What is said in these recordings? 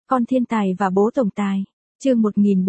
Con thiên tài và bố tổng tài. Chương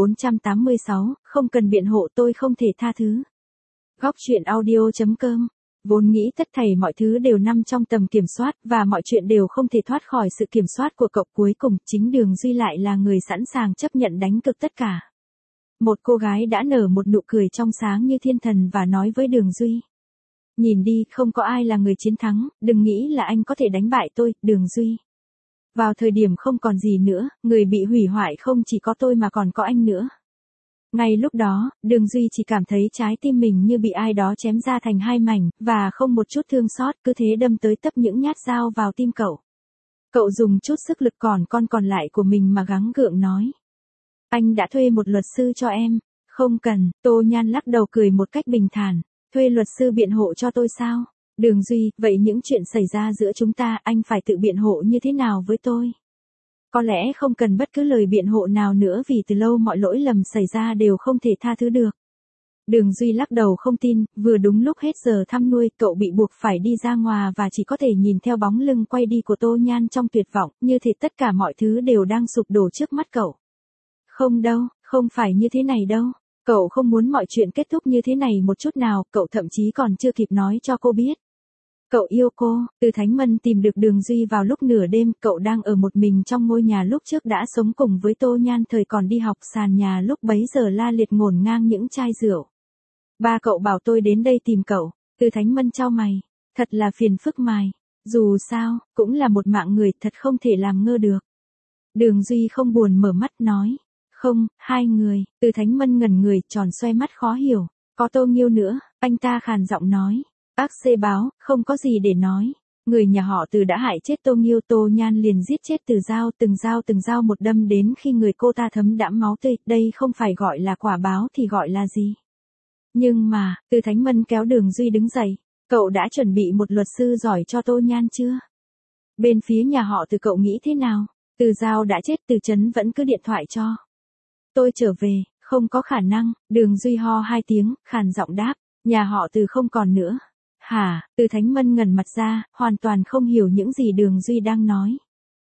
1486, không cần biện hộ tôi không thể tha thứ. Góc truyện audio.com. Vốn nghĩ tất thảy mọi thứ đều nằm trong tầm kiểm soát và mọi chuyện đều không thể thoát khỏi sự kiểm soát của cậu, cuối cùng chính Đường Duy lại là người sẵn sàng chấp nhận đánh cược tất cả. Một cô gái đã nở một nụ cười trong sáng như thiên thần và nói với Đường Duy. Nhìn đi, không có ai là người chiến thắng, đừng nghĩ là anh có thể đánh bại tôi, Đường Duy. Vào thời điểm không còn gì nữa, người bị hủy hoại không chỉ có tôi mà còn có anh nữa. Ngay lúc đó, Đường Duy chỉ cảm thấy trái tim mình như bị ai đó chém ra thành hai mảnh, và không một chút thương xót, cứ thế đâm tới tấp những nhát dao vào tim cậu. Cậu dùng chút sức lực còn lại của mình mà gắng gượng nói. Anh đã thuê một luật sư cho em. Không cần, Tô Nhan lắc đầu cười một cách bình thản. Thuê luật sư biện hộ cho tôi sao? Đường Duy, vậy những chuyện xảy ra giữa chúng ta, anh phải tự biện hộ như thế nào với tôi? Có lẽ không cần bất cứ lời biện hộ nào nữa vì từ lâu mọi lỗi lầm xảy ra đều không thể tha thứ được. Đường Duy lắc đầu không tin, vừa đúng lúc hết giờ thăm nuôi, cậu bị buộc phải đi ra ngoài và chỉ có thể nhìn theo bóng lưng quay đi của Tô Nhan trong tuyệt vọng, như thể tất cả mọi thứ đều đang sụp đổ trước mắt cậu. Không đâu, không phải như thế này đâu. Cậu không muốn mọi chuyện kết thúc như thế này một chút nào, cậu thậm chí còn chưa kịp nói cho cô biết. Cậu yêu cô. Từ Thánh Mân tìm được Đường Duy vào lúc nửa đêm, cậu đang ở một mình trong ngôi nhà lúc trước đã sống cùng với Tô Nhan thời còn đi học, sàn nhà lúc bấy giờ la liệt ngổn ngang những chai rượu. Ba cậu bảo tôi đến đây tìm cậu. Từ Thánh Mân chau mày. Thật là phiền phức mày. Dù sao, cũng là một mạng người, thật không thể làm ngơ được. Đường Duy không buồn mở mắt nói. Không, hai người. Từ Thánh Mân ngẩn người, tròn xoe mắt khó hiểu. Có Tô Nghiêu nữa, anh ta khàn giọng nói. Bác sĩ báo, không có gì để nói. Người nhà họ Từ đã hại chết Tô Nghiêu. Tô Nhan liền giết chết từng dao một đâm đến khi người cô ta thấm đẫm máu tươi. Đây không phải gọi là quả báo thì gọi là gì? Nhưng mà, Từ Thánh Mân kéo Đường Duy đứng dậy. Cậu đã chuẩn bị một luật sư giỏi cho Tô Nhan chưa? Bên phía nhà họ Từ cậu nghĩ thế nào? Từ Giao đã chết, Từ Trấn vẫn cứ điện thoại cho. Tôi trở về, không có khả năng. Đường Duy ho hai tiếng, khàn giọng đáp. Nhà họ Từ không còn nữa. Hả? Từ Thánh Mân ngẩn mặt ra, hoàn toàn không hiểu những gì Đường Duy đang nói.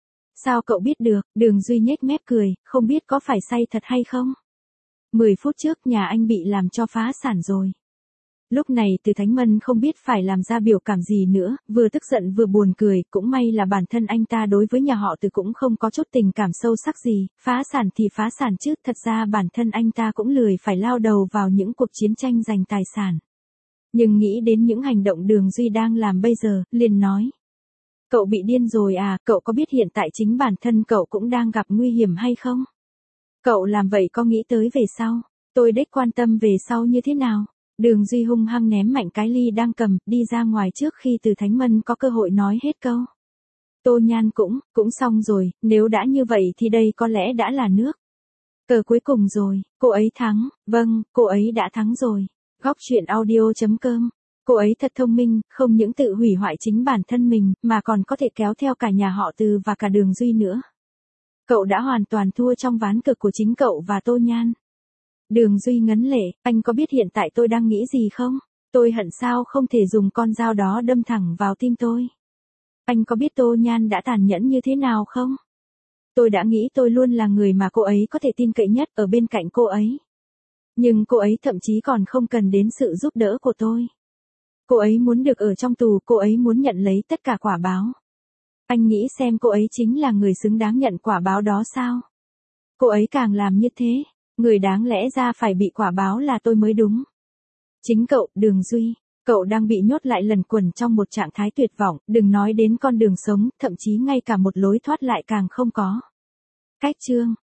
Sao cậu biết được? Đường Duy nhếch mép cười, không biết có phải say thật hay không? 10 phút trước nhà anh bị làm cho phá sản rồi. Lúc này Từ Thánh Mân không biết phải làm ra biểu cảm gì nữa, vừa tức giận vừa buồn cười, cũng may là bản thân anh ta đối với nhà họ Từ cũng không có chút tình cảm sâu sắc gì, phá sản thì phá sản chứ, thật ra bản thân anh ta cũng lười phải lao đầu vào những cuộc chiến tranh giành tài sản. Nhưng nghĩ đến những hành động Đường Duy đang làm bây giờ, liền nói. Cậu bị điên rồi à, cậu có biết hiện tại chính bản thân cậu cũng đang gặp nguy hiểm hay không? Cậu làm vậy có nghĩ tới về sau? Tôi đếch quan tâm về sau như thế nào? Đường Duy hung hăng ném mạnh cái ly đang cầm, đi ra ngoài trước khi Từ Thánh Mân có cơ hội nói hết câu. Tô Nhan cũng xong rồi, nếu đã như vậy thì đây có lẽ đã là nước cờ cuối cùng rồi, cô ấy thắng, vâng, cô ấy đã thắng rồi. Góc truyện audio.com. Cô ấy thật thông minh, không những tự hủy hoại chính bản thân mình, mà còn có thể kéo theo cả nhà họ Từ và cả Đường Duy nữa. Cậu đã hoàn toàn thua trong ván cược của chính cậu và Tô Nhan. Đường Duy ngấn lệ, anh có biết hiện tại tôi đang nghĩ gì không? Tôi hận sao không thể dùng con dao đó đâm thẳng vào tim tôi. Anh có biết Tô Nhan đã tàn nhẫn như thế nào không? Tôi đã nghĩ tôi luôn là người mà cô ấy có thể tin cậy nhất ở bên cạnh cô ấy. Nhưng cô ấy thậm chí còn không cần đến sự giúp đỡ của tôi. Cô ấy muốn được ở trong tù, cô ấy muốn nhận lấy tất cả quả báo. Anh nghĩ xem cô ấy chính là người xứng đáng nhận quả báo đó sao? Cô ấy càng làm như thế, người đáng lẽ ra phải bị quả báo là tôi mới đúng. Chính cậu, Đường Duy, cậu đang bị nhốt lại luẩn quẩn trong một trạng thái tuyệt vọng, đừng nói đến con đường sống, thậm chí ngay cả một lối thoát lại càng không có. Cách chương